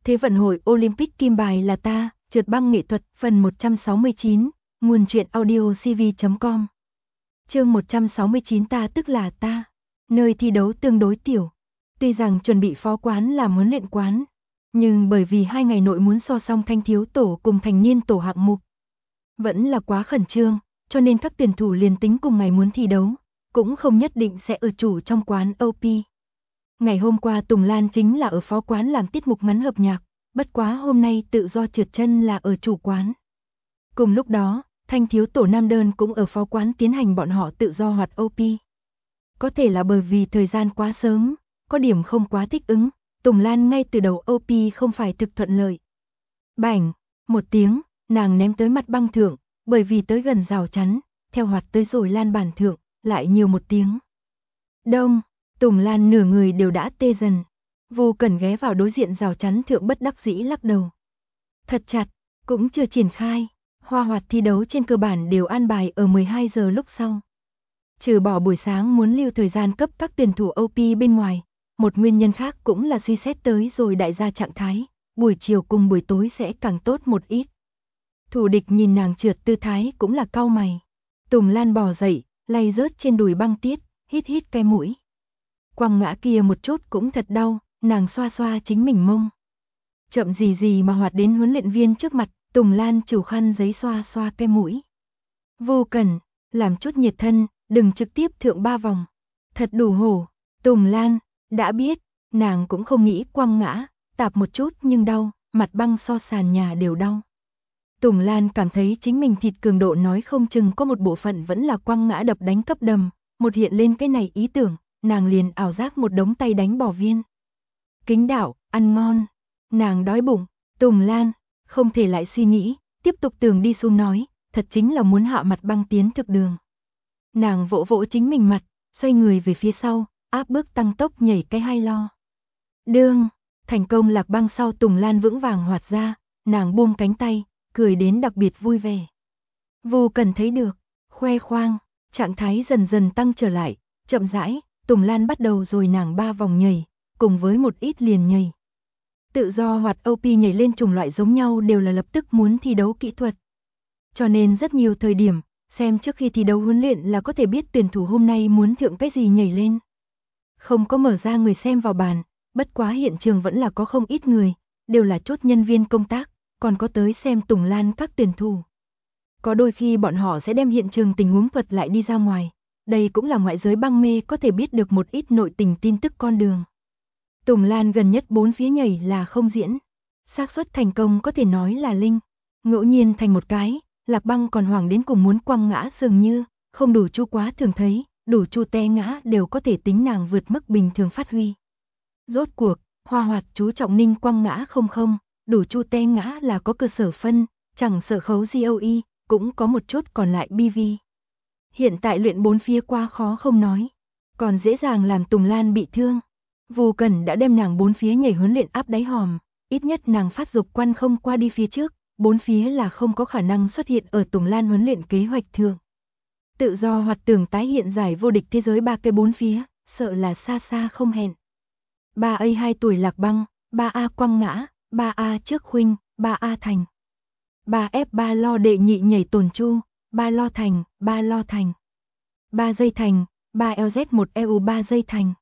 Thế vận hội Olympic kim bài là ta, trượt băng nghệ thuật, phần 169, nguồn truyện audio cv.com. Chương 169 ta tức là ta. Nơi thi đấu tương đối tiểu. Tuy rằng chuẩn bị phó quán làm huấn luyện quán, nhưng bởi vì 2 ngày nội muốn so song thanh thiếu tổ cùng thành niên tổ hạng mục, vẫn là quá khẩn trương, cho nên các tuyển thủ liền tính cùng ngày muốn thi đấu, cũng không nhất định sẽ ở chủ trong quán OP. Ngày hôm qua Tùng Lan chính là ở phó quán làm tiết mục ngắn hợp nhạc, bất quá hôm nay tự do trượt chân là ở chủ quán. Cùng lúc đó, thanh thiếu tổ nam đơn cũng ở phó quán tiến hành bọn họ tự do hoạt OP. Có thể là bởi vì thời gian quá sớm, có điểm không quá thích ứng, Tùng Lan ngay từ đầu OP không phải thực thuận lợi. Bảnh, một tiếng, nàng ném tới mặt băng thượng, bởi vì tới gần rào chắn, theo hoạt tới rồi lan bàn thượng, lại nhiều một tiếng. Đông, Tùng Lan nửa người đều đã tê dần. Vô Cần ghé vào đối diện rào chắn thượng bất đắc dĩ lắc đầu. Thật chặt, cũng chưa triển khai, hoa hoạt thi đấu trên cơ bản đều an bài ở 12 giờ lúc sau. Trừ bỏ buổi sáng muốn lưu thời gian cấp các tuyển thủ OP bên ngoài, một nguyên nhân khác cũng là suy xét tới rồi đại gia trạng thái, buổi chiều cùng buổi tối sẽ càng tốt một ít. Thủ địch nhìn nàng trượt tư thái cũng là cau mày. Tùng Lan bò dậy, lay rớt trên đùi băng tiết, hít hít cái mũi. Quăng ngã kia một chút cũng thật đau, nàng xoa xoa chính mình mông. Chậm gì gì mà hoạt đến huấn luyện viên trước mặt, Tùng Lan chủ khăn giấy xoa xoa cái mũi. Vô Cần, làm chút nhiệt thân, đừng trực tiếp thượng 3 vòng. Thật đủ hổ. Tùng Lan, đã biết, nàng cũng không nghĩ quăng ngã, tạp một chút nhưng đau, mặt băng so sàn nhà đều đau. Tùng Lan cảm thấy chính mình thịt cường độ nói không chừng có một bộ phận vẫn là quăng ngã đập đánh cấp đầm, một hiện lên cái này ý tưởng, nàng liền ảo giác một đống tay đánh bỏ viên. Kính đạo, ăn ngon, nàng đói bụng, Tùng Lan, không thể lại suy nghĩ, tiếp tục tường đi xuống nói, thật chính là muốn hạ mặt băng tiến thực đường. Nàng vỗ vỗ chính mình mặt, xoay người về phía sau, áp bước tăng tốc nhảy cái hai lo. Đương, thành công lạc băng sau Tùng Lan vững vàng hoạt ra, nàng buông cánh tay, cười đến đặc biệt vui vẻ. Vô Cần thấy được, khoe khoang, trạng thái dần dần tăng trở lại, chậm rãi, Tùng Lan bắt đầu rồi nàng 3 vòng nhảy, cùng với một ít liền nhảy. Tự do hoạt OP nhảy lên chủng loại giống nhau đều là lập tức muốn thi đấu kỹ thuật. Cho nên rất nhiều thời điểm, xem trước khi thi đấu huấn luyện là có thể biết tuyển thủ hôm nay muốn thượng cái gì nhảy lên. Không có mở ra người xem vào bàn, bất quá hiện trường vẫn là có không ít người, đều là chốt nhân viên công tác, còn có tới xem Tùng Lan các tuyển thủ. Có đôi khi bọn họ sẽ đem hiện trường tình huống thuật lại đi ra ngoài, đây cũng là ngoại giới băng mê có thể biết được một ít nội tình tin tức con đường. Tùng Lan gần nhất 4 phía nhảy là không diễn, xác suất thành công có thể nói là linh, ngẫu nhiên thành một cái, lạc băng còn hoảng đến cùng muốn quăng ngã dường như, không đủ chu quá thường thấy, đủ chu té ngã đều có thể tính nàng vượt mức bình thường phát huy. Rốt cuộc, hoa hoạt chú trọng ninh quăng ngã không, đủ chu té ngã là có cơ sở phân, chẳng sợ khấu GOE, cũng có một chút còn lại BV. Hiện tại luyện 4 phía quá khó không nói, còn dễ dàng làm Tùng Lan bị thương. Vô Cần đã đem nàng 4 phía nhảy huấn luyện áp đáy hòm, ít nhất nàng phát dục quan không qua đi phía trước, 4 phía là không có khả năng xuất hiện ở Tùng Lan huấn luyện kế hoạch thường. Tự do hoạt tưởng tái hiện giải vô địch thế giới 3 cái 4 phía, sợ là xa xa không hẹn. 3A 2 tuổi lạc băng, 3A quăng ngã, 3A trước khuynh, 3A thành. 3F3 lo đệ nhị nhảy tồn chu, 3 lo thành, 3 lo thành. 3 giây thành, 3 LZ1 EU 3 giây thành.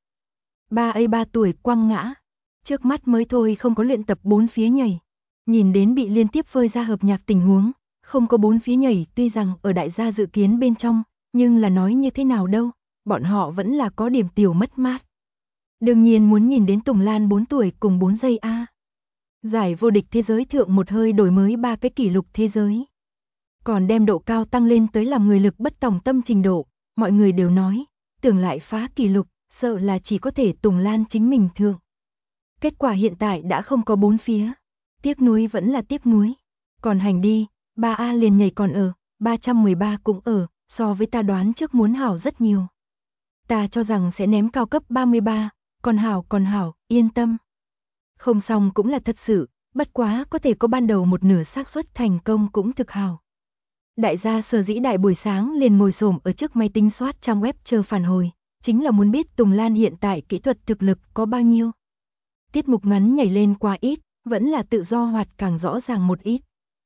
3A 3 tuổi quăng ngã. Trước mắt mới thôi không có luyện tập 4 phía nhảy. Nhìn đến bị liên tiếp phơi ra hợp nhạc tình huống, không có 4 phía nhảy tuy rằng ở đại gia dự kiến bên trong, nhưng là nói như thế nào đâu, bọn họ vẫn là có điểm tiểu mất mát. Đương nhiên muốn nhìn đến Tùng Lan 4 tuổi cùng 4 giây A. Giải vô địch thế giới thượng một hơi đổi mới 3 cái kỷ lục thế giới. Còn đem độ cao tăng lên tới làm người lực bất tòng tâm trình độ, mọi người đều nói, tưởng lại phá kỷ lục, sợ là chỉ có thể Tùng Lan chính mình thượng. Kết quả hiện tại đã không có 4 phía. Tiếc nuối vẫn là tiếc nuối. Còn hành đi, 3A liền nhảy còn ở, 313 cũng ở, so với ta đoán trước muốn hảo rất nhiều. Ta cho rằng sẽ ném cao cấp 33, còn hảo, yên tâm. Không xong cũng là thật sự, bất quá có thể có ban đầu một nửa xác suất thành công cũng thực hảo. Đại gia sở dĩ đại buổi sáng liền ngồi xổm ở trước máy tính soát trang web chờ phản hồi, chính là muốn biết Tùng Lan hiện tại kỹ thuật thực lực có bao nhiêu. Tiết mục ngắn nhảy lên quá ít, vẫn là tự do hoạt càng rõ ràng một ít.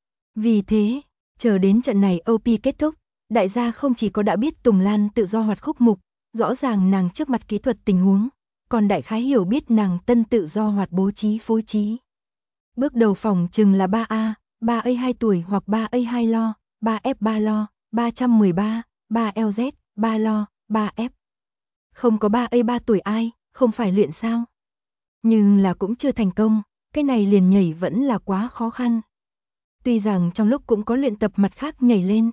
Vì thế, chờ đến trận này OP kết thúc, đại gia không chỉ có đã biết Tùng Lan tự do hoạt khúc mục, rõ ràng nàng trước mặt kỹ thuật tình huống, còn đại khái hiểu biết nàng tân tự do hoạt bố trí phối trí. Bước đầu phòng chừng là 3A, 3A 2 tuổi hoặc 3A 2 lo, 3F 3 lo, 313, 3LZ, 3 lo, 3F. Không có 3A 3 tuổi ai, không phải luyện sao? Nhưng là cũng chưa thành công, cái này liền nhảy vẫn là quá khó khăn. Tuy rằng trong lúc cũng có luyện tập mặt khác nhảy lên.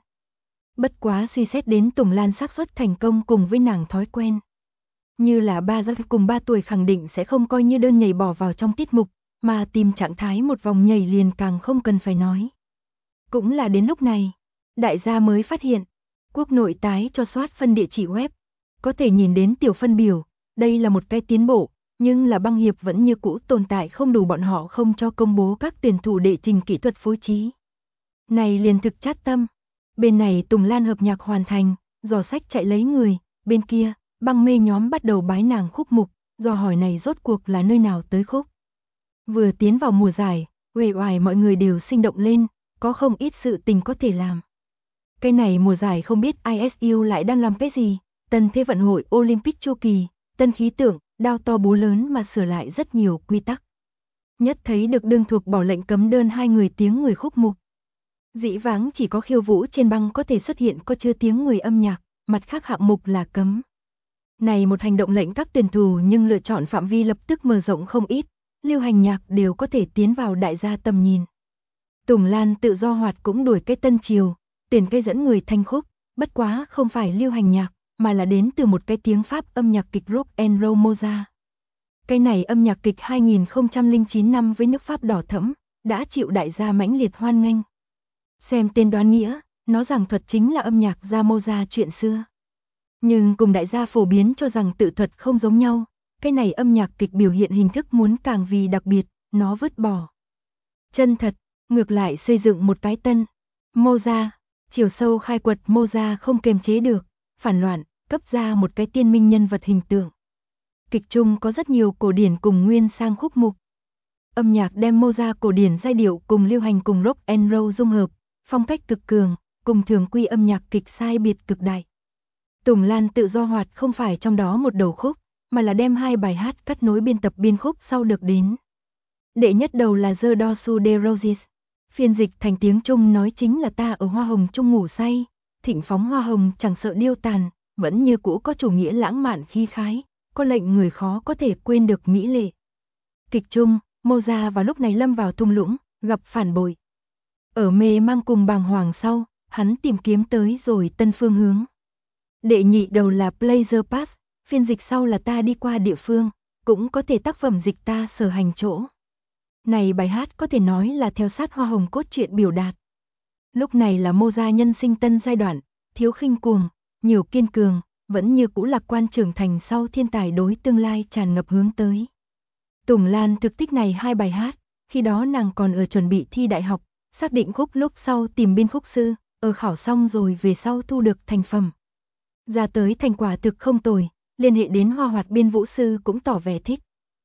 Bất quá suy xét đến Tùng Lan xác suất thành công cùng với nàng thói quen. Như là 3 giây cùng 3 tuổi khẳng định sẽ không coi như đơn nhảy bỏ vào trong tiết mục, mà tìm trạng thái một vòng nhảy liền càng không cần phải nói. Cũng là đến lúc này, đại gia mới phát hiện, quốc nội tái cho soát phân địa chỉ web, có thể nhìn đến tiểu phân biểu, đây là một cái tiến bộ, nhưng là băng hiệp vẫn như cũ tồn tại không đủ bọn họ không cho công bố các tuyển thủ đệ trình kỹ thuật phối trí. Này liền thực chát tâm, bên này Tùng Lan hợp nhạc hoàn thành, dò sách chạy lấy người, bên kia, băng mê nhóm bắt đầu bái nàng khúc mục, dò hỏi này rốt cuộc là nơi nào tới khúc. Vừa tiến vào mùa giải, uể oải mọi người đều sinh động lên, có không ít sự tình có thể làm. Cái này mùa giải không biết ISU lại đang làm cái gì, tân thế vận hội Olympic chu kỳ, tân khí tượng, đao to búa lớn mà sửa lại rất nhiều quy tắc. Nhất thấy được đương thuộc bỏ lệnh cấm đơn 2 người tiếng người khúc mục. Dĩ vãng chỉ có khiêu vũ trên băng có thể xuất hiện có chưa tiếng người âm nhạc, mặt khác hạng mục là cấm. Này một hành động lệnh các tuyển thủ nhưng lựa chọn phạm vi lập tức mở rộng không ít, lưu hành nhạc đều có thể tiến vào đại gia tầm nhìn. Tùng Lan tự do hoạt cũng đuổi cái tân chiều, tuyển cây dẫn người thanh khúc, bất quá không phải lưu hành nhạc, mà là đến từ một cái tiếng Pháp âm nhạc kịch rock and roll Mozart. Cái này âm nhạc kịch 2009 năm với nước Pháp đỏ thẫm, đã chịu đại gia mãnh liệt hoan nghênh. Xem tên đoán nghĩa, nó giảng thuật chính là âm nhạc ra Mozart chuyện xưa. Nhưng cùng đại gia phổ biến cho rằng tự thuật không giống nhau, cái này âm nhạc kịch biểu hiện hình thức muốn càng vì đặc biệt, nó vứt bỏ chân thật, ngược lại xây dựng một cái tân Mozart, chiều sâu khai quật Mozart không kiềm chế được, phản loạn, cấp ra một cái tiên minh nhân vật hình tượng. Kịch chung có rất nhiều cổ điển cùng nguyên sang khúc mục. Âm nhạc đem Mozart cổ điển giai điệu cùng lưu hành cùng rock and roll dung hợp, phong cách cực cường, cùng thường quy âm nhạc kịch sai biệt cực đại. Tùng Lan tự do hoạt không phải trong đó một đầu khúc, mà là đem 2 bài hát cắt nối biên tập biên khúc sau được đến. Đệ nhất đầu là The Dorsal de Roses, phiên dịch thành tiếng Trung nói chính là ta ở hoa hồng chung ngủ say, thịnh phóng hoa hồng chẳng sợ điêu tàn, vẫn như cũ có chủ nghĩa lãng mạn khí khái, có lệnh người khó có thể quên được mỹ lệ. Kịch chung, Mozart vào lúc này lâm vào thung lũng, gặp phản bội. Ở mê mang cùng bàng hoàng sau, hắn tìm kiếm tới rồi tân phương hướng. Đệ nhị đầu là Pleasure Pass, phiên dịch sau là ta đi qua địa phương, cũng có thể tác phẩm dịch ta sở hành chỗ. Này bài hát có thể nói là theo sát hoa hồng cốt truyện biểu đạt. Lúc này là Mozart nhân sinh tân giai đoạn, thiếu khinh cuồng, nhiều kiên cường, vẫn như cũ lạc quan trưởng thành sau thiên tài đối tương lai tràn ngập hướng tới. Tùng Lan thực thích này 2 bài hát, khi đó nàng còn ở chuẩn bị thi đại học, xác định khúc lúc sau tìm biên khúc sư, ở khảo xong rồi về sau thu được thành phẩm. Ra tới thành quả thực không tồi, liên hệ đến hoa hoạt biên vũ sư cũng tỏ vẻ thích.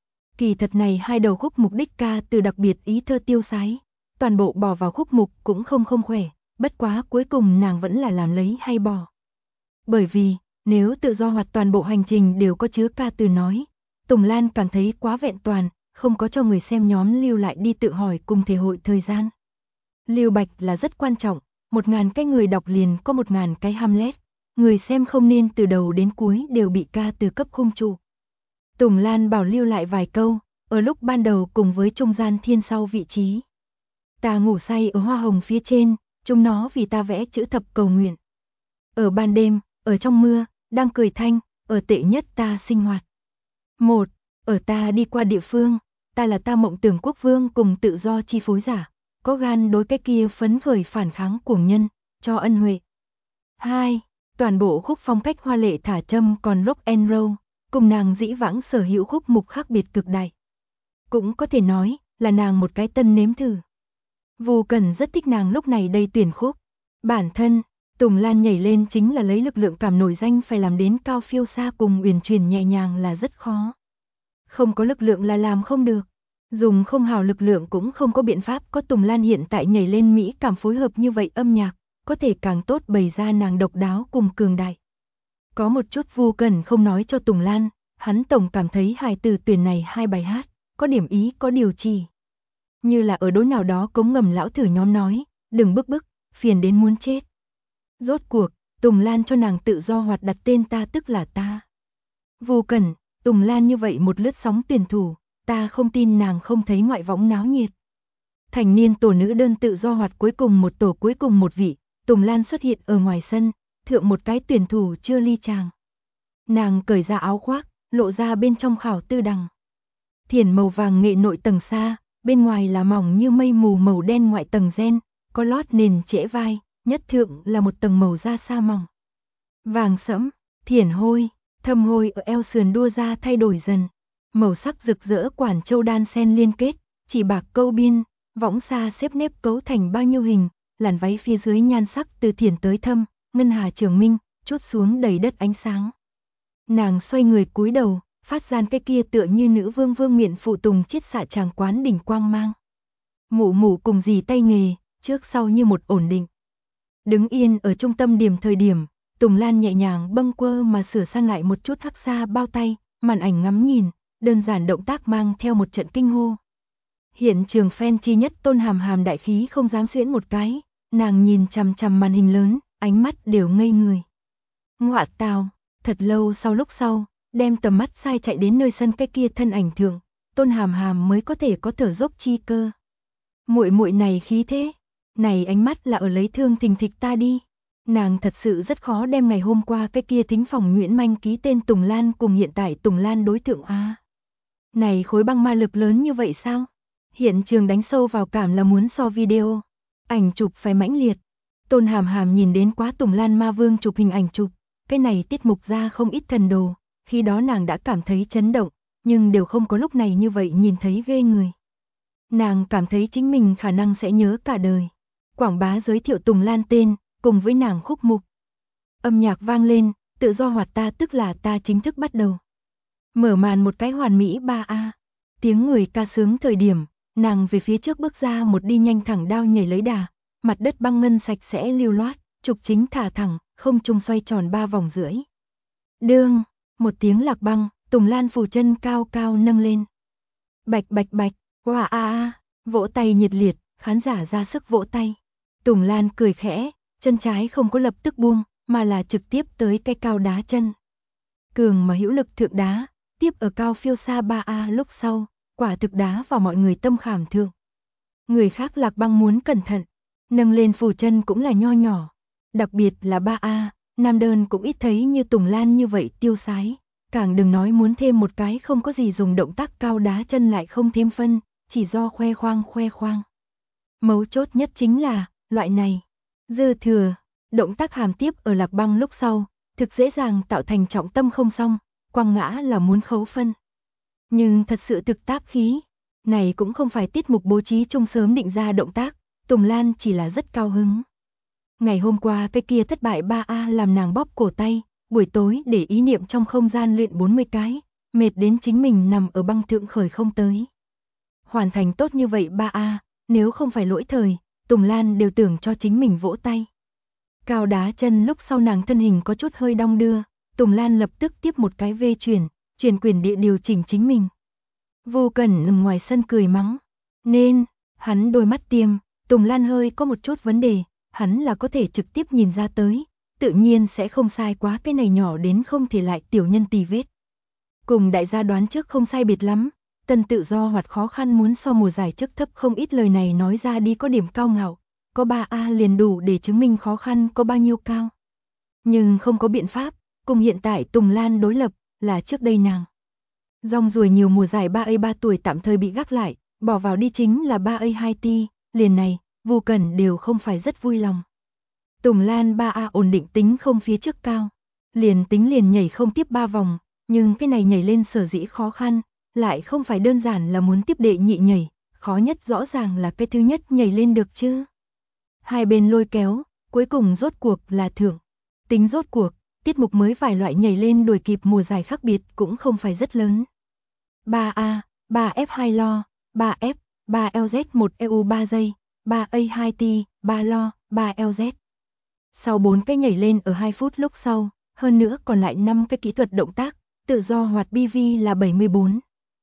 Kỳ thật này 2 đầu khúc mục đích ca từ đặc biệt ý thơ tiêu sái, toàn bộ bỏ vào khúc mục cũng không khỏe, bất quá cuối cùng nàng vẫn là làm lấy hay bỏ. Bởi vì, nếu tự do hoạt toàn bộ hành trình đều có chứa ca từ nói, Tùng Lan cảm thấy quá vẹn toàn, không có cho người xem nhóm lưu lại đi tự hỏi cùng thể hội thời gian. Lưu bạch là rất quan trọng, 1000 cái người đọc liền có 1000 cái Hamlet, người xem không nên từ đầu đến cuối đều bị ca từ cấp khung trụ. Tùng Lan bảo lưu lại vài câu, ở lúc ban đầu cùng với trung gian thiên sau vị trí. Ta ngủ say ở hoa hồng phía trên, chúng nó vì ta vẽ chữ thập cầu nguyện. Ở ban đêm, ở trong mưa, đang cười thanh, ở tệ nhất ta sinh hoạt. 1. Ở ta đi qua địa phương, ta là ta mộng tưởng quốc vương cùng tự do chi phối giả, có gan đối cái kia phấn khởi phản kháng cuồng nhân, cho ân huệ. 2. Toàn bộ khúc phong cách hoa lệ thả châm còn rock and roll, cùng nàng dĩ vãng sở hữu khúc mục khác biệt cực đại. Cũng có thể nói là nàng một cái tân nếm thử. Vô Cần rất thích nàng lúc này đây tuyển khúc. Bản thân, Tùng Lan nhảy lên chính là lấy lực lượng cảm nổi danh phải làm đến cao phiêu xa cùng uyển chuyển nhẹ nhàng là rất khó. Không có lực lượng là làm không được. Dùng không hào lực lượng cũng không có biện pháp, có Tùng Lan hiện tại nhảy lên mỹ cảm phối hợp như vậy âm nhạc, có thể càng tốt bày ra nàng độc đáo cùng cường đại. Có một chút Vu Cẩn không nói cho Tùng Lan, hắn tổng cảm thấy hài từ tuyển này hai bài hát, có điểm ý có điều chỉ. Như là ở đối nào đó cống ngầm lão thử nhóm nói, đừng bức, phiền đến muốn chết. Rốt cuộc, Tùng Lan cho nàng tự do hoạt đặt tên ta tức là ta. Vu Cẩn, Tùng Lan như vậy một lướt sóng tuyển thủ, ta không tin nàng không thấy ngoại võng náo nhiệt. Thành niên tổ nữ đơn tự do hoạt cuối cùng một tổ cuối cùng một vị, Tùng Lan xuất hiện ở ngoài sân, thượng một cái tuyển thủ chưa ly chàng. Nàng cởi ra áo khoác, lộ ra bên trong khảo tư đằng. Thiển màu vàng nghệ nội tầng xa, bên ngoài là mỏng như mây mù màu đen ngoại tầng ren, có lót nền trễ vai, nhất thượng là một tầng màu da sa mỏng. Vàng sẫm, thiển hôi, thâm hôi ở eo sườn đua ra thay đổi dần. Màu sắc rực rỡ quản châu đan sen liên kết, chỉ bạc câu biên, võng xa xếp nếp cấu thành bao nhiêu hình, làn váy phía dưới nhan sắc từ thiển tới thâm, ngân hà trường minh, chốt xuống đầy đất ánh sáng. Nàng xoay người cúi đầu, phát gian cái kia tựa như nữ vương vương miện phụ tùng chiết xạ tràng quán đỉnh quang mang. Mụ cùng dì tay nghề, trước sau như một ổn định. Đứng yên ở trung tâm điểm thời điểm, Tùng Lan nhẹ nhàng bâng quơ mà sửa sang lại một chút hắc xa bao tay, màn ảnh ngắm nhìn, đơn giản động tác mang theo một trận kinh hô. Hiện trường fan chi nhất Tôn Hàm Hàm đại khí không dám xuyễn một cái, nàng nhìn chằm chằm màn hình lớn, ánh mắt đều ngây người. Ngoạ tào, thật lâu lúc sau, đem tầm mắt sai chạy đến nơi sân cái kia thân ảnh thượng, Tôn Hàm Hàm mới có thể có thở dốc chi cơ. Muội này khí thế, này ánh mắt là ở lấy thương thình thịch ta đi. Nàng thật sự rất khó đem ngày hôm qua cái kia thính phòng Nguyễn Manh ký tên Tùng Lan cùng hiện tại Tùng Lan đối tượng a. Này khối băng ma lực lớn như vậy sao? Hiện trường đánh sâu vào cảm là muốn so video, ảnh chụp phải mãnh liệt. Tôn Hàm Hàm nhìn đến quá Tùng Lan ma vương chụp hình ảnh chụp, cái này tiết mục ra không ít thần đồ, khi đó nàng đã cảm thấy chấn động, nhưng đều không có lúc này như vậy nhìn thấy ghê người. Nàng cảm thấy chính mình khả năng sẽ nhớ cả đời. Quảng bá giới thiệu Tùng Lan tên, cùng với nàng khúc mục. Âm nhạc vang lên, tự do hoạt ta tức là ta chính thức bắt đầu. Mở màn một cái hoàn mỹ 3A. Tiếng người ca sướng thời điểm, nàng về phía trước bước ra một đi nhanh thẳng đao nhảy lấy đà, mặt đất băng ngân sạch sẽ lưu loát, trục chính thả thẳng, không trung xoay tròn 3 vòng rưỡi. Đương, một tiếng lạc băng, Tùng Lan phủ chân cao cao nâng lên. Bạch, wow a, vỗ tay nhiệt liệt, khán giả ra sức vỗ tay. Tùng Lan cười khẽ, chân trái không có lập tức buông, mà là trực tiếp tới cái cao đá chân. Cường mà hữu lực thượng đá, tiếp ở cao phiêu xa 3A lúc sau, quả thực đá vào mọi người tâm khảm thượng. Người khác lạc băng muốn cẩn thận, nâng lên phủ chân cũng là nho nhỏ. Đặc biệt là 3A, nam đơn cũng ít thấy như Tùng Lan như vậy tiêu sái. Càng đừng nói muốn thêm một cái không có gì dùng động tác cao đá chân lại không thêm phân, chỉ do khoe khoang. Mấu chốt nhất chính là, loại này, dư thừa, động tác hàm tiếp ở lạc băng lúc sau, thực dễ dàng tạo thành trọng tâm không xong, quăng ngã là muốn khấu phân. Nhưng thật sự thực tác khí, này cũng không phải tiết mục bố trí chung sớm định ra động tác, Tùng Lan chỉ là rất cao hứng. Ngày hôm qua cái kia thất bại 3A làm nàng bóp cổ tay, buổi tối để ý niệm trong không gian luyện 40 cái, mệt đến chính mình nằm ở băng thượng khởi không tới. Hoàn thành tốt như vậy 3A, nếu không phải lỗi thời, Tùng Lan đều tưởng cho chính mình vỗ tay. Cao đá chân lúc sau nàng thân hình có chút hơi đong đưa, Tùng Lan lập tức tiếp một cái vê chuyển quyền địa điều chỉnh chính mình. Vô Cẩn nằm ngoài sân cười mắng, nên, hắn đôi mắt tiêm, Tùng Lan hơi có một chút vấn đề, hắn là có thể trực tiếp nhìn ra tới, tự nhiên sẽ không sai quá, cái này nhỏ đến không thể lại tiểu nhân tì vết. Cùng đại gia đoán trước không sai biệt lắm, tân tự do hoạt khó khăn muốn so mùa giải trước thấp không ít, lời này nói ra đi có điểm cao ngạo, có 3A liền đủ để chứng minh khó khăn có bao nhiêu cao. Nhưng không có biện pháp, cùng hiện tại Tùng Lan đối lập, là trước đây nàng. Rong ruổi nhiều mùa giải 3A 3 tuổi tạm thời bị gác lại, bỏ vào đi chính là 3A 2 ti, liền này, Vô Cẩn đều không phải rất vui lòng. Tùng Lan 3A ổn định tính không phía trước cao, liền nhảy không tiếp 3 vòng, nhưng cái này nhảy lên sở dĩ khó khăn, lại không phải đơn giản là muốn tiếp đệ nhị nhảy, khó nhất rõ ràng là cái thứ nhất nhảy lên được chứ. Hai bên lôi kéo, cuối cùng rốt cuộc là thưởng. Tính rốt cuộc, tiết mục mới vài loại nhảy lên đuổi kịp mùa giải khác biệt cũng không phải rất lớn. 3A, 3F2 lo, 3F, 3LZ, 1EU 3 giây, 3A2T, 3 lo, 3LZ. Sau 4 cái nhảy lên ở 2 phút lúc sau, hơn nữa còn lại 5 cái kỹ thuật động tác, tự do hoạt BV là 74.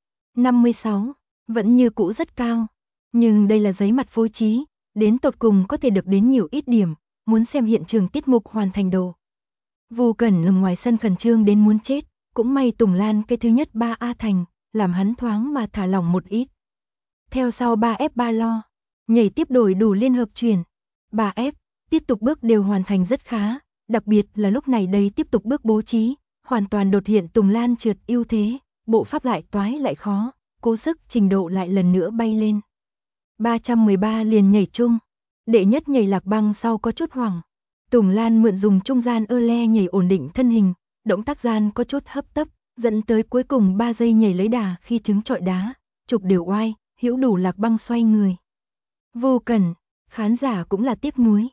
56, vẫn như cũ rất cao. Nhưng đây là giấy mặt phối trí, đến tột cùng có thể được đến nhiều ít điểm, muốn xem hiện trường tiết mục hoàn thành đồ. Vu Cẩn ở ngoài sân khẩn trương đến muốn chết, cũng may Tùng Lan cái thứ nhất 3A thành, làm hắn thoáng mà thả lỏng một ít. Theo sau 3F 3 lo, nhảy tiếp đổi đủ liên hợp chuyển. 3F, tiếp tục bước đều hoàn thành rất khá, đặc biệt là lúc này đây tiếp tục bước bố trí, hoàn toàn đột hiện Tùng Lan trượt ưu thế, bộ pháp lại toái lại khó, cố sức trình độ lại lần nữa bay lên. 313 liền nhảy chung, đệ nhất nhảy lạc băng sau có chút hoảng. Tùng Lan mượn dùng trung gian le nhảy ổn định thân hình, động tác gian có chút hấp tấp, dẫn tới cuối cùng 3 giây nhảy lấy đà khi trứng trọi đá, trục đều oai, hữu đủ lạc băng xoay người. Vô Cẩn, khán giả cũng là tiếc nuối.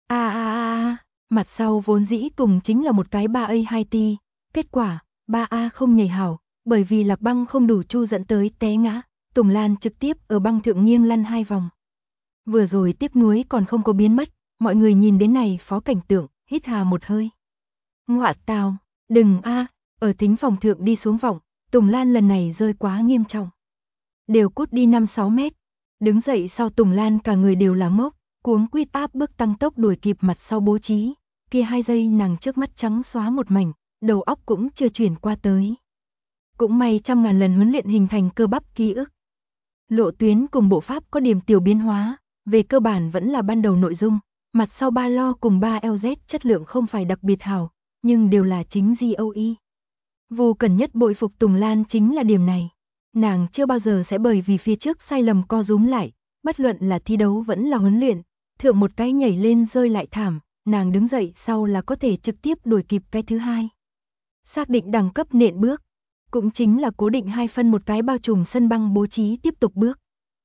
Mặt sau vốn dĩ cùng chính là một cái 3A2T, kết quả 3A không nhảy hảo, bởi vì lạc băng không đủ chu dẫn tới té ngã, Tùng Lan trực tiếp ở băng thượng nghiêng lăn 2 vòng. Vừa rồi tiếc nuối còn không có biến mất, mọi người nhìn đến này phó cảnh tượng, hít hà một hơi. Ngọa tào, đừng ở thính phòng thượng đi xuống vọng, Tùng Lan lần này rơi quá nghiêm trọng. Đều cút đi 5-6 mét. Đứng dậy sau Tùng Lan cả người đều là ngốc, cuống quýt áp bước tăng tốc đuổi kịp mặt sau bố trí, kia 2 giây nàng trước mắt trắng xóa một mảnh, đầu óc cũng chưa chuyển qua tới. Cũng may trăm ngàn lần huấn luyện hình thành cơ bắp ký ức. Lộ tuyến cùng bộ pháp có điểm tiểu biến hóa, về cơ bản vẫn là ban đầu nội dung, mặt sau 3 lo cùng 3LZ chất lượng không phải đặc biệt hảo, nhưng đều là chính GOE. Vu Cẩn nhất bội phục Tùng Lan chính là điểm này. Nàng chưa bao giờ sẽ bởi vì phía trước sai lầm co rúm lại, bất luận là thi đấu vẫn là huấn luyện, thượng một cái nhảy lên rơi lại thảm, nàng đứng dậy sau là có thể trực tiếp đuổi kịp cái thứ hai. Xác định đẳng cấp nện bước, cũng chính là cố định 2 phân một cái bao trùm sân băng bố trí tiếp tục bước.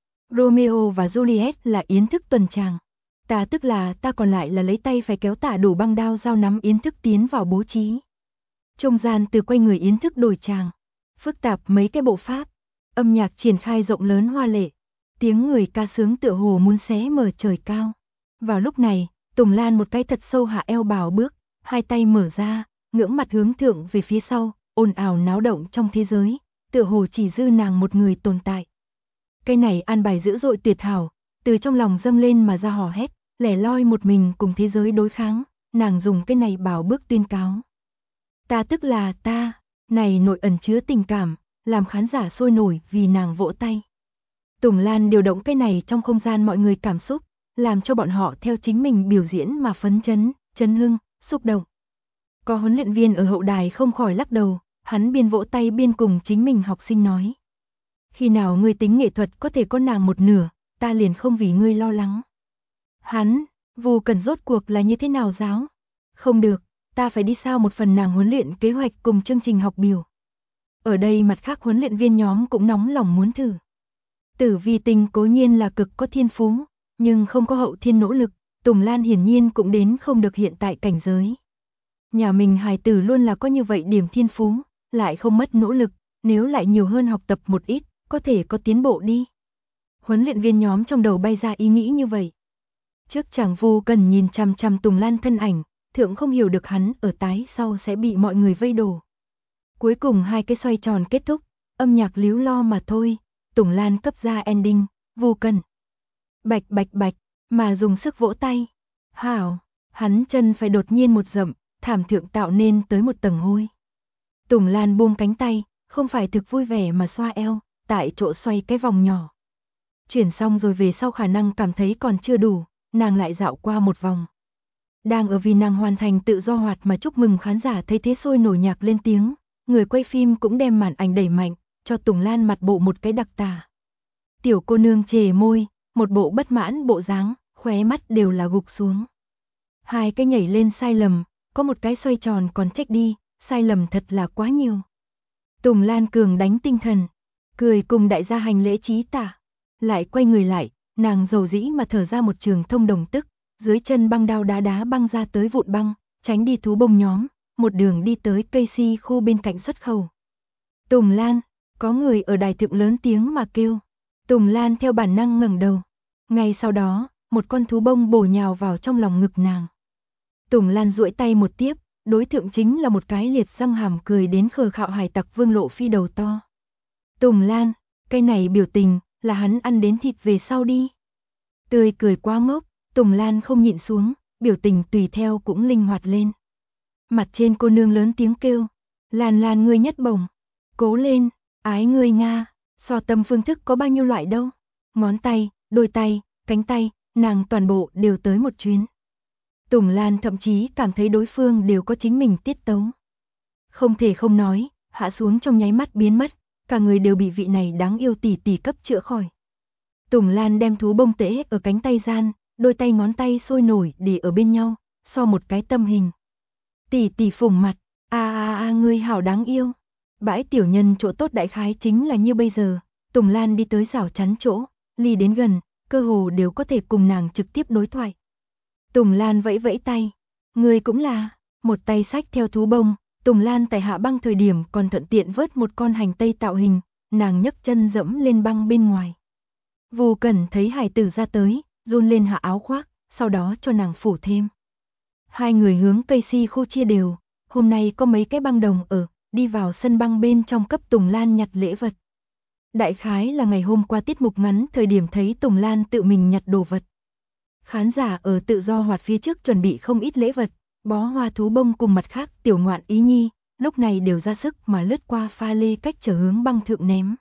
Romeo và Juliet là yến thức tuần tràng. Ta tức là ta còn lại là lấy tay phải kéo tả đủ băng đao dao nắm yến thức tiến vào bố trí. Trung gian từ quay người yến thức đổi tràng. Phức tạp mấy cái bộ pháp. Âm nhạc triển khai rộng lớn hoa lệ. Tiếng người ca sướng tựa hồ muốn xé mở trời cao. Vào lúc này, Tùng Lan một cái thật sâu hạ eo bào bước, 2 tay mở ra, ngưỡng mặt hướng thượng về phía sau, ồn ào náo động trong thế giới, tựa hồ chỉ dư nàng một người tồn tại. Cái này an bài dữ dội tuyệt hảo, từ trong lòng dâng lên mà ra hò hét, lẻ loi một mình cùng thế giới đối kháng, nàng dùng cái này bảo bước tuyên cáo. Ta tức là ta, này nội ẩn chứa tình cảm, làm khán giả sôi nổi vì nàng vỗ tay. Tùng Lan điều động cái này trong không gian mọi người cảm xúc, làm cho bọn họ theo chính mình biểu diễn mà phấn chấn, chấn hưng, xúc động. Có huấn luyện viên ở hậu đài không khỏi lắc đầu, hắn biên vỗ tay biên cùng chính mình học sinh nói. Khi nào ngươi tính nghệ thuật có thể có nàng một nửa, ta liền không vì ngươi lo lắng. Hắn, Vu Cẩn rốt cuộc là như thế nào giáo? Không được, ta phải đi sao một phần nàng huấn luyện kế hoạch cùng chương trình học biểu. Ở đây mặt khác huấn luyện viên nhóm cũng nóng lòng muốn thử. Tử Vi Tinh cố nhiên là cực có thiên phú, nhưng không có hậu thiên nỗ lực, Tùng Lan hiển nhiên cũng đến không được hiện tại cảnh giới. Nhà mình hài tử luôn là có như vậy điểm thiên phú, lại không mất nỗ lực, nếu lại nhiều hơn học tập một ít, có thể có tiến bộ đi. Huấn luyện viên nhóm trong đầu bay ra ý nghĩ như vậy. Trước chàng Vu Cẩn nhìn chằm chằm Tùng Lan thân ảnh, thượng không hiểu được hắn ở tái sau sẽ bị mọi người vây đổ. Cuối cùng 2 cái xoay tròn kết thúc, âm nhạc líu lo mà thôi, Tùng Lan cấp ra ending, Vu Cẩn. Bạch bạch bạch, mà dùng sức vỗ tay. Hảo, hắn chân phải đột nhiên một dậm, thảm thượng tạo nên tới một tầng hôi. Tùng Lan buông cánh tay, không phải thực vui vẻ mà xoa eo, tại chỗ xoay cái vòng nhỏ. Chuyển xong rồi về sau khả năng cảm thấy còn chưa đủ, nàng lại dạo qua một vòng. Đang ở vì nàng hoàn thành tự do hoạt mà chúc mừng khán giả thấy thế sôi nổi nhạc lên tiếng, người quay phim cũng đem màn ảnh đẩy mạnh, cho Tùng Lan mặt bộ một cái đặc tả. Tiểu cô nương chề môi, một bộ bất mãn bộ dáng, khóe mắt đều là gục xuống. 2 cái nhảy lên sai lầm, có một cái xoay tròn còn trách đi, sai lầm thật là quá nhiều. Tùng Lan cường đánh tinh thần, cười cùng đại gia hành lễ trí tả. Lại quay người lại, nàng dầu dĩ mà thở ra một trường thông đồng tức, dưới chân băng đao đá đá băng ra tới vụn băng, tránh đi thú bông nhóm, một đường đi tới cây si khu bên cạnh xuất khẩu. Tùng Lan, có người ở đài thượng lớn tiếng mà kêu. Tùng Lan theo bản năng ngẩng đầu. Ngay sau đó, một con thú bông bổ nhào vào trong lòng ngực nàng. Tùng Lan duỗi tay một tiếp, đối tượng chính là một cái liệt răng hàm cười đến khờ khạo hải tặc Vương Lộ Phi đầu to. Tùng Lan, cái này biểu tình, là hắn ăn đến thịt về sau đi. Tươi cười quá ngốc, Tùng Lan không nhịn xuống, biểu tình tùy theo cũng linh hoạt lên. Mặt trên cô nương lớn tiếng kêu, Lan Lan ngươi nhất bổng, cố lên, ái ngươi Nga, so tâm phương thức có bao nhiêu loại đâu. Ngón tay, đôi tay, cánh tay, nàng toàn bộ đều tới một chuyến. Tùng Lan thậm chí cảm thấy đối phương đều có chính mình tiết tấu. Không thể không nói, hạ xuống trong nháy mắt biến mất, cả người đều bị vị này đáng yêu tỷ tỷ cấp chữa khỏi. Tùng Lan đem thú bông tễ ở cánh tay gian, đôi tay ngón tay sôi nổi để ở bên nhau, so một cái tâm hình. Tỷ tỷ phủng mặt, ngươi hảo đáng yêu. Bãi tiểu nhân chỗ tốt đại khái chính là như bây giờ, Tùng Lan đi tới rào chắn chỗ, ly đến gần, cơ hồ đều có thể cùng nàng trực tiếp đối thoại. Tùng Lan vẫy vẫy tay, người cũng là, một tay xách theo thú bông, Tùng Lan tại hạ băng thời điểm còn thuận tiện vớt một con hành tây tạo hình, nàng nhấc chân dẫm lên băng bên ngoài. Vô Cẩn thấy hải tử ra tới, run lên hạ áo khoác, sau đó cho nàng phủ thêm. Hai người hướng cây si khô chia đều, hôm nay có mấy cái băng đồng ở, đi vào sân băng bên trong cấp Tùng Lan nhặt lễ vật. Đại khái là ngày hôm qua tiết mục ngắn thời điểm thấy Tùng Lan tự mình nhặt đồ vật. Khán giả ở tự do hoạt phía trước chuẩn bị không ít lễ vật, bó hoa thú bông cùng mặt khác tiểu ngoạn ý nhi, lúc này đều ra sức mà lướt qua pha lê cách trở hướng băng thượng ném.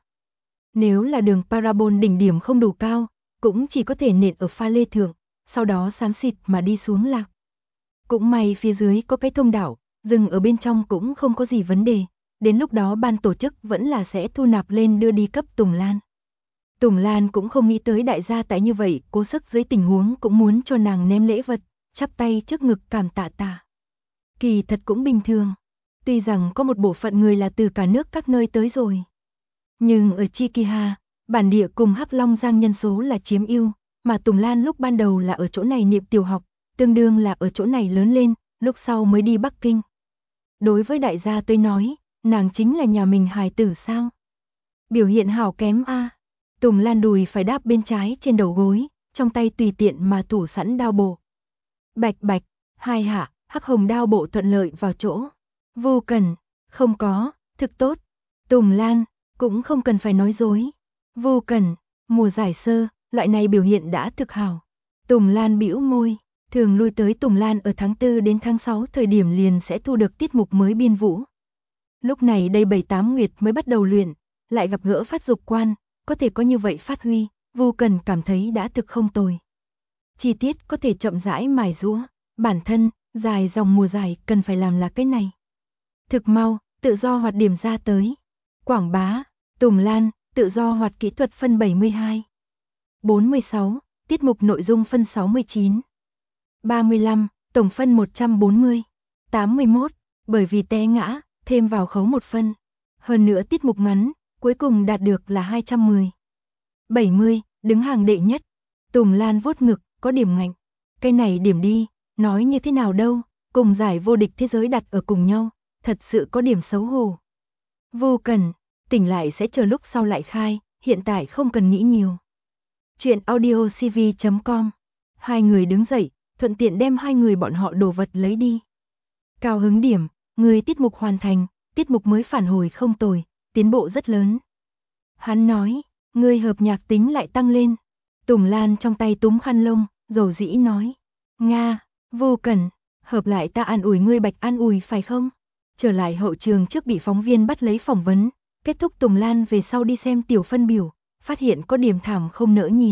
Nếu là đường parabol đỉnh điểm không đủ cao, cũng chỉ có thể nện ở pha lê thượng, sau đó xám xịt mà đi xuống lạc. Cũng may phía dưới có cái thông đạo, dừng ở bên trong cũng không có gì vấn đề, đến lúc đó ban tổ chức vẫn là sẽ thu nạp lên đưa đi cấp Tùng Lan. Tùng Lan cũng không nghĩ tới đại gia tại như vậy, cố sức dưới tình huống cũng muốn cho nàng ném lễ vật, chắp tay trước ngực cảm tạ tạ. Kỳ thật cũng bình thường, tuy rằng có một bộ phận người là từ cả nước các nơi tới rồi. Nhưng ở Chikiha, bản địa cùng Hắc Long Giang nhân số là chiếm ưu, mà Tùng Lan lúc ban đầu là ở chỗ này niệm tiểu học, tương đương là ở chỗ này lớn lên, lúc sau mới đi Bắc Kinh. Đối với đại gia tôi nói, nàng chính là nhà mình hài tử sao? Biểu hiện hảo kém a. Tùng Lan đùi phải đáp bên trái trên đầu gối, trong tay tùy tiện mà thủ sẵn đao bộ. Bạch bạch, hai hạ, hắc hồng đao bộ thuận lợi vào chỗ. Vô Cần, không có, thực tốt. Tùng Lan, cũng không cần phải nói dối. Vô Cần, mùa giải sơ, loại này biểu hiện đã thực hảo. Tùng Lan bĩu môi, thường lui tới Tùng Lan ở tháng 4 đến tháng 6 thời điểm liền sẽ thu được tiết mục mới biên vũ. Lúc này đây 7-8 nguyệt mới bắt đầu luyện, lại gặp gỡ phát dục quan, có thể có như vậy phát huy, Vô Cần cảm thấy đã thực không tồi. Chi tiết có thể chậm rãi mài giũa, bản thân, dài dòng mùa dài cần phải làm là cái này. Thực mau, tự do hoạt điểm ra tới. Quảng bá, Tùng Lan, tự do hoạt kỹ thuật phân 72. 46, tiết mục nội dung phân 69. 35, tổng phân 140. 81, bởi vì té ngã, thêm vào khấu 1 phân. Hơn nữa tiết mục ngắn, cuối cùng đạt được là 210. 70, đứng hàng đệ nhất. Tùng Lan vuốt ngực, có điểm ngạnh. Cái này điểm đi, nói như thế nào đâu, cùng giải vô địch thế giới đặt ở cùng nhau, thật sự có điểm xấu hổ. Vô Cần, tỉnh lại sẽ chờ lúc sau lại khai, hiện tại không cần nghĩ nhiều. Chuyện audiocv.com. Hai người đứng dậy, thuận tiện đem hai người bọn họ đồ vật lấy đi. Cao hứng điểm, người tiết mục hoàn thành, tiết mục mới phản hồi không tồi, tiến bộ rất lớn. Hắn nói, người hợp nhạc tính lại tăng lên. Tùng Lan trong tay túm khăn lông, dầu dĩ nói. Nga, Vô Cần, hợp lại ta an ủi ngươi bạch an ủi phải không? Trở lại hậu trường trước bị phóng viên bắt lấy phỏng vấn, kết thúc Tùng Lan về sau đi xem tiểu phân biểu, phát hiện có điểm thảm không nỡ nhìn.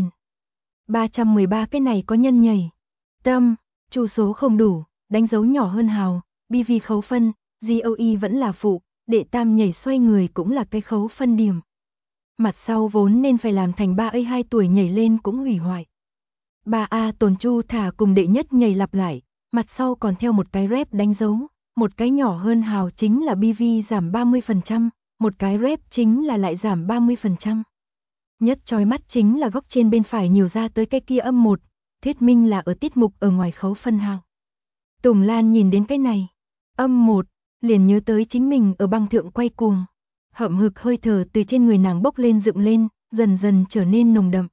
313 cái này có nhân nhảy. Tâm, chu số không đủ, đánh dấu nhỏ hơn hào, BV khấu phân, GOE vẫn là phụ, đệ tam nhảy xoay người cũng là cái khấu phân điểm. Mặt sau vốn nên phải làm thành 3A 2 tuổi nhảy lên cũng hủy hoại. 3A tồn chu thả cùng đệ nhất nhảy lặp lại, mặt sau còn theo một cái rep đánh dấu, một cái nhỏ hơn hào chính là BV giảm 30%, một cái rep chính là lại giảm 30%. Nhất chói mắt chính là góc trên bên phải nhiều ra tới cái kia âm 1, thuyết minh là ở tiết mục ở ngoài khấu phân hạng. Tùng Lan nhìn đến cái này, âm 1, liền nhớ tới chính mình ở băng thượng quay cuồng. Hậm hực hơi thở từ trên người nàng bốc lên dựng lên, dần dần trở nên nồng đậm.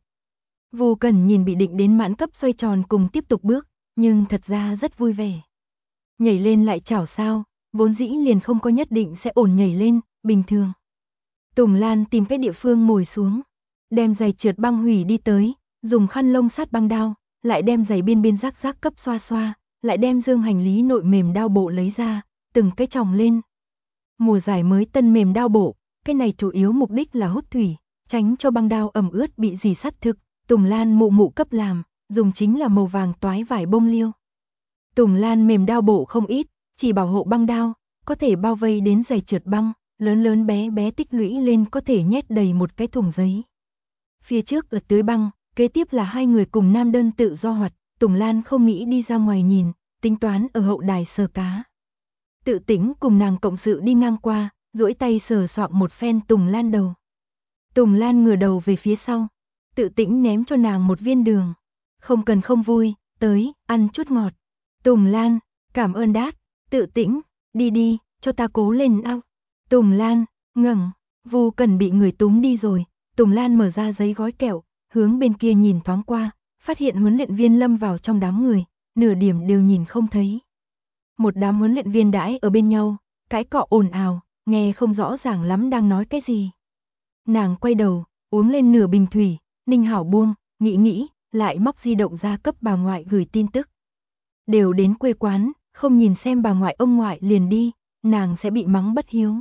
Vô Cẩn nhìn bị định đến mãn cấp xoay tròn cùng tiếp tục bước, nhưng thật ra rất vui vẻ. Nhảy lên lại chảo sao, vốn dĩ liền không có nhất định sẽ ổn nhảy lên, bình thường. Tùng Lan tìm cái địa phương ngồi xuống, đem giày trượt băng hủy đi tới, dùng khăn lông sát băng đao, lại đem giày biên biên rác rác cấp xoa xoa, lại đem dương hành lý nội mềm đao bộ lấy ra, từng cái chồng lên. Mùa giải mới tân mềm đao bộ, cái này chủ yếu mục đích là hút thủy, tránh cho băng đao ẩm ướt bị rỉ sắt thực. Tùng Lan mụ mụ cấp làm, dùng chính là màu vàng toái vải bông liêu. Tùng Lan mềm đao bộ không ít, chỉ bảo hộ băng đao, có thể bao vây đến giày trượt băng, lớn lớn bé bé tích lũy lên có thể nhét đầy một cái thùng giấy. Phía trước ở tưới băng, kế tiếp là hai người cùng nam đơn tự do hoạt, Tùng Lan không nghĩ đi ra ngoài nhìn, tính toán ở hậu đài sờ cá. Tự Tĩnh cùng nàng cộng sự đi ngang qua, duỗi tay sờ soạng một phen Tùng Lan đầu. Tùng Lan ngửa đầu về phía sau, Tự Tĩnh ném cho nàng một viên đường. Không cần không vui, tới, ăn chút ngọt. Tùng Lan, cảm ơn đát. Tự Tĩnh, đi đi, cho ta cố lên ao. Tùng Lan, ngẩng, Vô Cần bị người túm đi rồi. Tùng Lan mở ra giấy gói kẹo, hướng bên kia nhìn thoáng qua, phát hiện huấn luyện viên lâm vào trong đám người, nửa điểm đều nhìn không thấy. Một đám huấn luyện viên đãi ở bên nhau, cãi cọ ồn ào, nghe không rõ ràng lắm đang nói cái gì. Nàng quay đầu, uống lên nửa bình thủy, Ninh Hảo buông, nghĩ, lại móc di động ra cấp bà ngoại gửi tin tức. Đều đến quê quán, không nhìn xem bà ngoại ông ngoại liền đi, nàng sẽ bị mắng bất hiếu.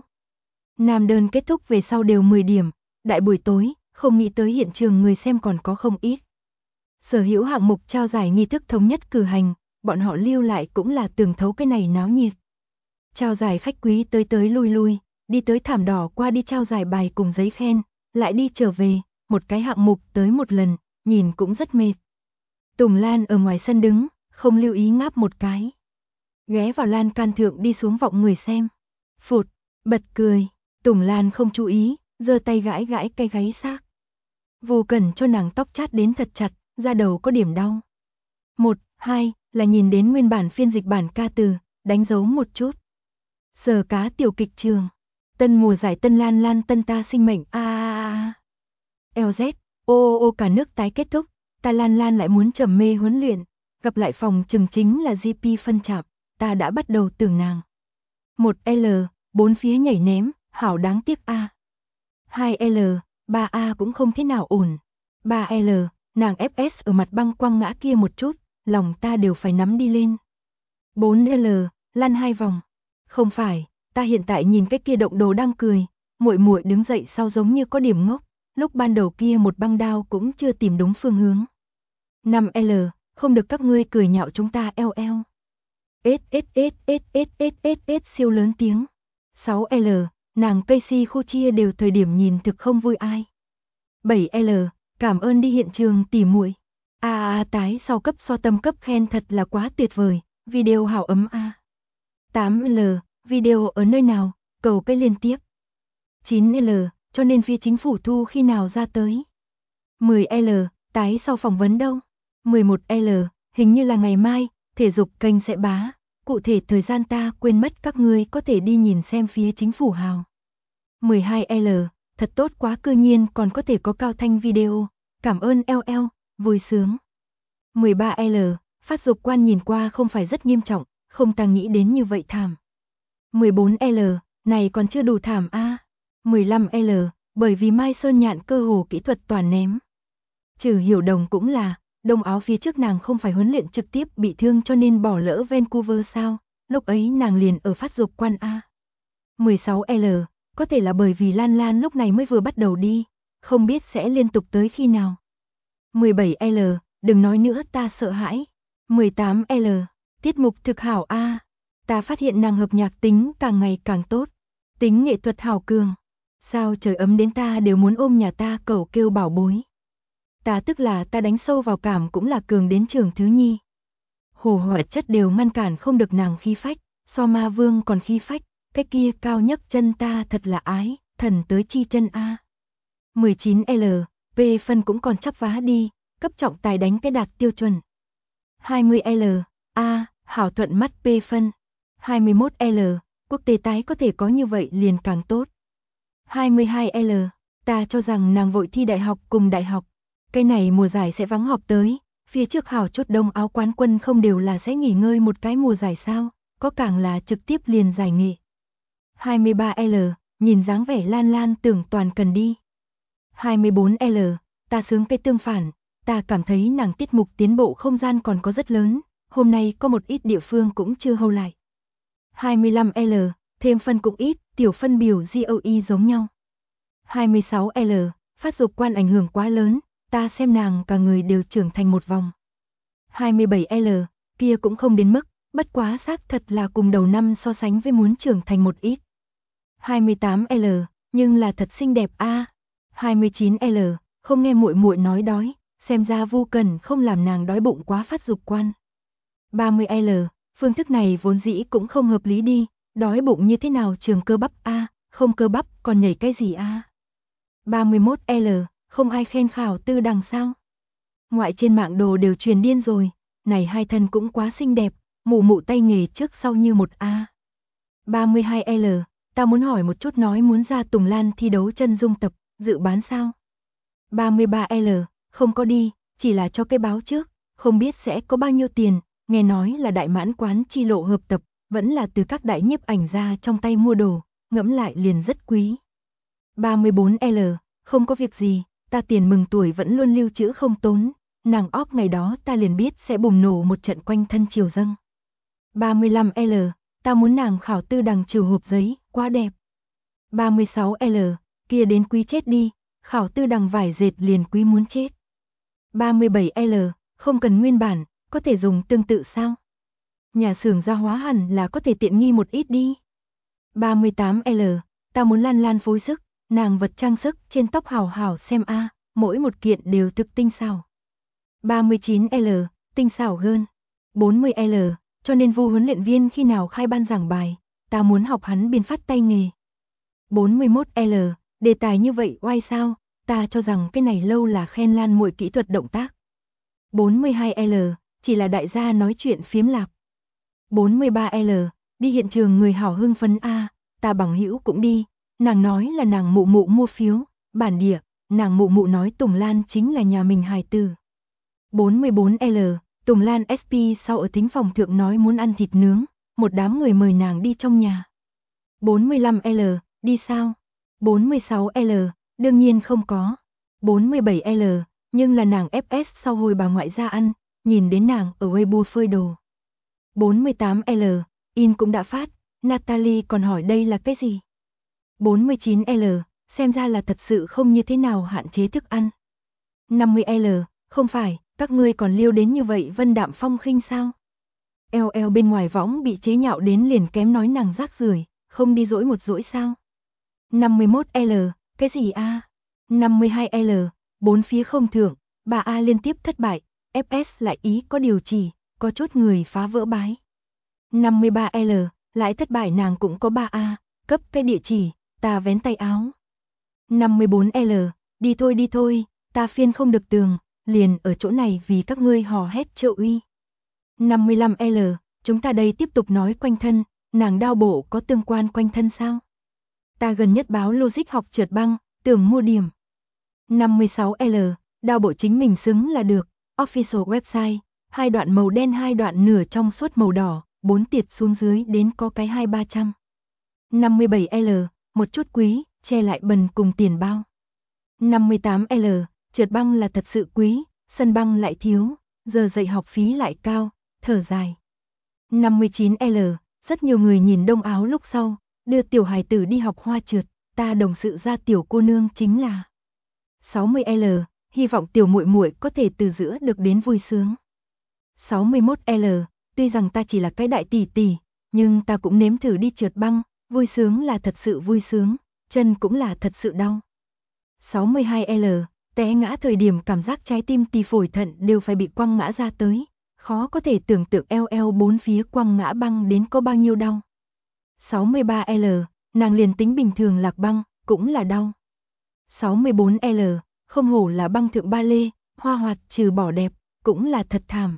Nam đơn kết thúc về sau đều 10 điểm, đại buổi tối, không nghĩ tới hiện trường người xem còn có không ít. Sở hữu hạng mục trao giải nghi thức thống nhất cử hành, bọn họ lưu lại cũng là tưởng thấu cái này náo nhiệt. Trao giải khách quý tới tới lui lui, đi tới thảm đỏ qua đi trao giải bài cùng giấy khen, lại đi trở về, một cái hạng mục tới một lần, nhìn cũng rất mệt. Tùng Lan ở ngoài sân đứng, không lưu ý ngáp một cái. Ghé vào lan can thượng đi xuống vọng người xem. Phụt, bật cười, Tùng Lan không chú ý, giơ tay gãi gãi cái gáy xác. Vô Cần cho nàng tóc chát đến thật chặt, da đầu có điểm đau. 1, 2 là nhìn đến nguyên bản phiên dịch bản ca từ, đánh dấu một chút. Sờ cá tiểu kịch trường. Tân mùa giải Tân Lan Lan tân ta sinh mệnh LZ, ô cả nước tái kết thúc, ta Lan Lan lại muốn trầm mê huấn luyện, gặp lại phòng trường chính là GP phân chạm, ta đã bắt đầu tưởng nàng. 1L, 4 phía nhảy ném, hảo đáng tiếc a. 2L, 3A cũng không thế nào ổn. 3L, nàng FS ở mặt băng quăng ngã kia một chút, lòng ta đều phải nắm đi lên. 4L, lăn 2 vòng. Không phải, ta hiện tại nhìn cái kia động đồ đang cười, muội muội đứng dậy sau giống như có điểm ngốc, lúc ban đầu kia một băng đao cũng chưa tìm đúng phương hướng. 5L, không được các ngươi cười nhạo chúng ta LL. S siêu lớn tiếng. 6L, nàng Casey khu chia đều thời điểm nhìn thực không vui ai. 7L, cảm ơn đi hiện trường tỉ muội. Tái sau cấp so tâm cấp khen thật là quá tuyệt vời, video hảo ấm a. 8L, video ở nơi nào, cầu cái liên tiếp. 9L, cho nên phía chính phủ thu khi nào ra tới. 10L, tái sau phỏng vấn đâu. 11L, hình như là ngày mai, thể dục kênh sẽ bá, cụ thể thời gian ta quên mất, các ngươi có thể đi nhìn xem phía chính phủ hào. 12L, thật tốt quá, cư nhiên còn có thể có cao thanh video, cảm ơn LL, vui sướng. 13L, phát dục quan nhìn qua không phải rất nghiêm trọng, không ta nghĩ đến như vậy thảm. 14L, này còn chưa đủ thảm a. 15L, bởi vì Mai Sơn Nhạn cơ hồ kỹ thuật toàn ném. Trừ Hiểu Đồng cũng là, đông áo phía trước nàng không phải huấn luyện trực tiếp bị thương cho nên bỏ lỡ Vancouver sao, lúc ấy nàng liền ở phát dục quan a. 16L, có thể là bởi vì Lan Lan lúc này mới vừa bắt đầu đi, không biết sẽ liên tục tới khi nào. 17L, đừng nói nữa ta sợ hãi. 18L, tiết mục thực hảo a. Ta phát hiện nàng hợp nhạc tính càng ngày càng tốt, tính nghệ thuật hảo cường. Sao trời ấm đến ta đều muốn ôm nhà ta cẩu kêu bảo bối. Ta tức là ta đánh sâu vào cảm cũng là cường đến trường thứ nhi. Hồ hỏa chất đều ngăn cản không được nàng khí phách, so ma vương còn khí phách, cái kia cao nhất chân ta thật là ái, thần tới chi chân a. 19L, P phân cũng còn chắp vá đi, cấp trọng tài đánh cái đạt tiêu chuẩn. 20L, hảo thuận mắt P phân. 21L, quốc tế tái có thể có như vậy liền càng tốt. 22L, Ta cho rằng nàng vội thi đại học cùng đại học. Cái này mùa giải sẽ vắng họp tới, phía trước hào chốt đông áo quán quân không đều là sẽ nghỉ ngơi một cái mùa giải sao, có càng là trực tiếp liền giải nghị. 23L, nhìn dáng vẻ Lan Lan tưởng toàn cần đi. 24L, ta sướng cái tương phản, ta cảm thấy nàng tiết mục tiến bộ không gian còn có rất lớn, hôm nay có một ít địa phương cũng chưa hâu lại. 25L, thêm phân cũng ít, tiểu phân biểu GOE giống nhau. 26L, phát dục quan ảnh hưởng quá lớn, ta xem nàng cả người đều trưởng thành một vòng. 27L, kia cũng không đến mức, bất quá xác thật là cùng đầu năm so sánh với muốn trưởng thành một ít. 28L, nhưng là thật xinh đẹp a. 29L, không nghe muội muội nói đói, xem ra Vu Cần không làm nàng đói bụng quá phát dục quan. 30L, phương thức này vốn dĩ cũng không hợp lý đi, đói bụng như thế nào trường cơ bắp a, không cơ bắp còn nhảy cái gì a. 31L, không ai khen Khảo Tư Đằng sao? Ngoại trên mạng đồ đều truyền điên rồi, này hai thân cũng quá xinh đẹp, mụ mụ tay nghề trước sau như một a. 32L, ta muốn hỏi một chút nói muốn ra Tùng Lan thi đấu chân dung tập, dự bán sao? 33L, không có đi, chỉ là cho cái báo trước, không biết sẽ có bao nhiêu tiền, nghe nói là đại mãn quán chi lộ hợp tập, vẫn là từ các đại nhiếp ảnh ra trong tay mua đồ, ngẫm lại liền rất quý. 34L, không có việc gì, ta tiền mừng tuổi vẫn luôn lưu trữ không tốn, nàng óp ngày đó ta liền biết sẽ bùng nổ một trận quanh thân chiều dâng. 35L, ta muốn nàng Khảo Tư Đằng trừ hộp giấy, quá đẹp. 36L, kia đến quý chết đi, Khảo Tư Đằng vải dệt liền quý muốn chết. 37L, không cần nguyên bản, có thể dùng tương tự sao? Nhà xưởng gia hóa hẳn là có thể tiện nghi một ít đi. 38L, ta muốn Lan Lan phối sức, nàng vật trang sức trên tóc hảo hảo xem a, mỗi một kiện đều thực tinh xảo. 39L, tinh xảo hơn. 40L, cho nên Vu huấn luyện viên khi nào khai ban giảng bài, ta muốn học hắn biên phát tay nghề. 41L, đề tài như vậy oai sao, ta cho rằng cái này lâu là khen Lan muội kỹ thuật động tác. 42L, chỉ là đại gia nói chuyện phiếm lạp. 43L, đi hiện trường người hảo hưng phấn a, ta bằng hữu cũng đi, nàng nói là nàng mụ mụ mua phiếu, bản địa, nàng mụ mụ nói Tùng Lan chính là nhà mình hài tử. 44L, Tùng Lan SP sau ở thính phòng thượng nói muốn ăn thịt nướng, một đám người mời nàng đi trong nhà. 45L, đi sao? 46L, đương nhiên không có. 47L, nhưng là nàng FS sau hồi bà ngoại ra ăn, nhìn đến nàng ở Weibo phơi đồ. 48L, in cũng đã phát, Natalie còn hỏi đây là cái gì? 49L, xem ra là thật sự không như thế nào hạn chế thức ăn. 50L, không phải, các ngươi còn liêu đến như vậy vân đạm phong khinh sao? LL bên ngoài võng bị chế nhạo đến liền kém nói nàng rác rưởi, không đi dỗi một dỗi sao? 51L, cái gì a? 52L, bốn phía không thưởng, bà A liên tiếp thất bại, FS lại ý có điều chỉ, có chốt người phá vỡ bái. 53L, lại thất bại nàng cũng có 3A, cấp cái địa chỉ, ta vén tay áo. 54L, đi thôi, ta phiên không được tường, liền ở chỗ này vì các ngươi hò hét trợ uy. 55L, chúng ta đây tiếp tục nói quanh thân, nàng đao bộ có tương quan quanh thân sao? Ta gần nhất báo logic học trượt băng, tưởng mua điểm. 56L, đao bộ chính mình xứng là được, official website, 2 đoạn màu đen 2 đoạn nửa trong suốt màu đỏ, 4 tiệt xuống dưới đến có cái 200-300. 57L, một chút quý, che lại bần cùng tiền bao. 58L, trượt băng là thật sự quý, sân băng lại thiếu, giờ dạy học phí lại cao, thở dài. 59L, rất nhiều người nhìn đông áo lúc sau, đưa tiểu hài tử đi học hoa trượt, ta đồng sự ra tiểu cô nương chính là 60L, hy vọng tiểu muội muội có thể từ giữa được đến vui sướng. 61L, tuy rằng ta chỉ là cái đại tỷ tỷ, nhưng ta cũng nếm thử đi trượt băng, vui sướng là thật sự vui sướng, chân cũng là thật sự đau. 62L, té ngã thời điểm cảm giác trái tim tỳ phổi thận đều phải bị quăng ngã ra tới, khó có thể tưởng tượng LL bốn phía quăng ngã băng đến có bao nhiêu đau. 63L, nàng liền tính bình thường lạc băng, cũng là đau. 64L, không hổ là băng thượng ba lê, hoa hoạt trừ bỏ đẹp, cũng là thật thảm.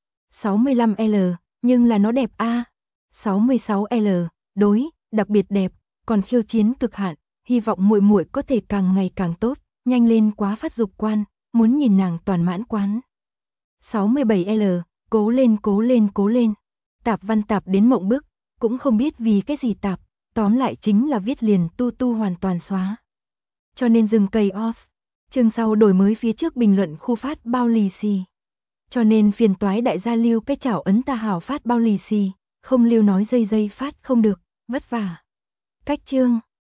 65L, nhưng là nó đẹp a. 66L, đối, đặc biệt đẹp, còn khiêu chiến cực hạn, hy vọng muội muội có thể càng ngày càng tốt, nhanh lên quá phát dục quan, muốn nhìn nàng toàn mãn quán. 67L, cố lên cố lên cố lên. Tạp văn tạp đến mộng bức, cũng không biết vì cái gì tạp, tóm lại chính là viết liền tu hoàn toàn xóa. Cho nên dừng cây os. Chương sau đổi mới phía trước bình luận khu phát bao lì xì. Cho nên phiền toái đại gia lưu cái chảo ấn ta hảo phát bao lì xì, không lưu nói dây phát không được, vất vả. Cách chương